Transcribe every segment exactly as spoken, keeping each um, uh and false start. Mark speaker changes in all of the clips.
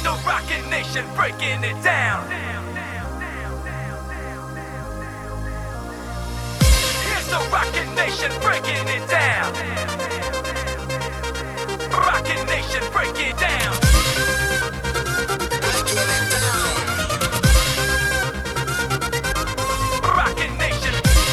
Speaker 1: the Rockin' Nation breaking it down. Here's the Rockin' Nation breaking it down. Rockin' Nation break it down. Rockin' Nation.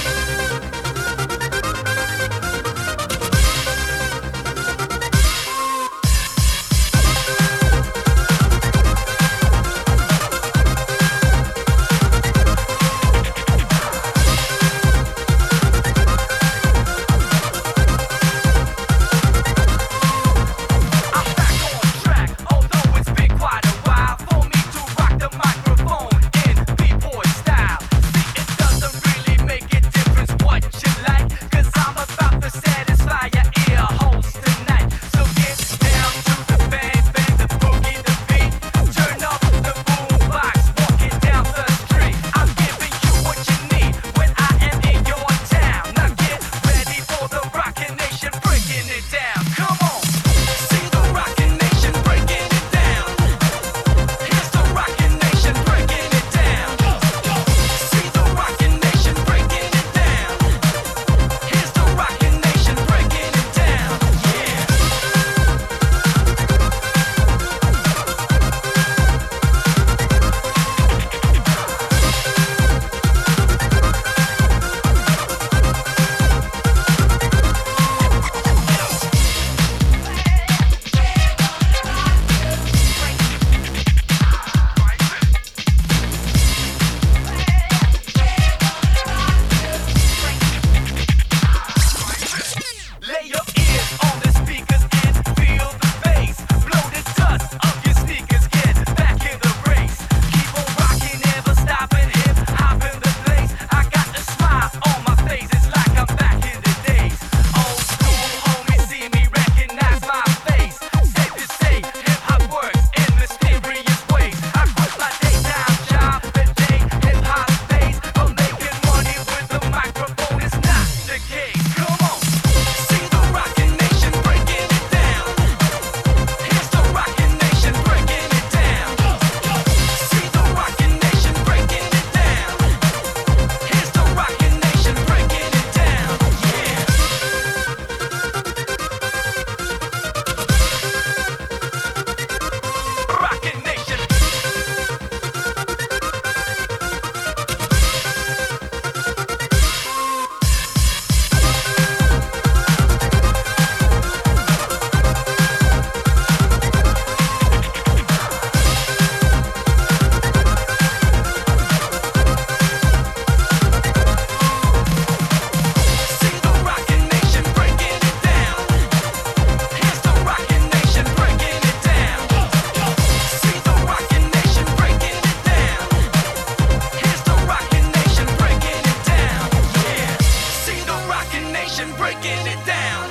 Speaker 1: Breaking it down.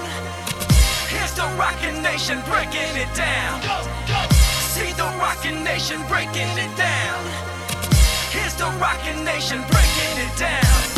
Speaker 1: Here's the Rockin' Nation breaking it down. See the Rockin' Nation breaking it down. Here's the Rockin' Nation breaking it down.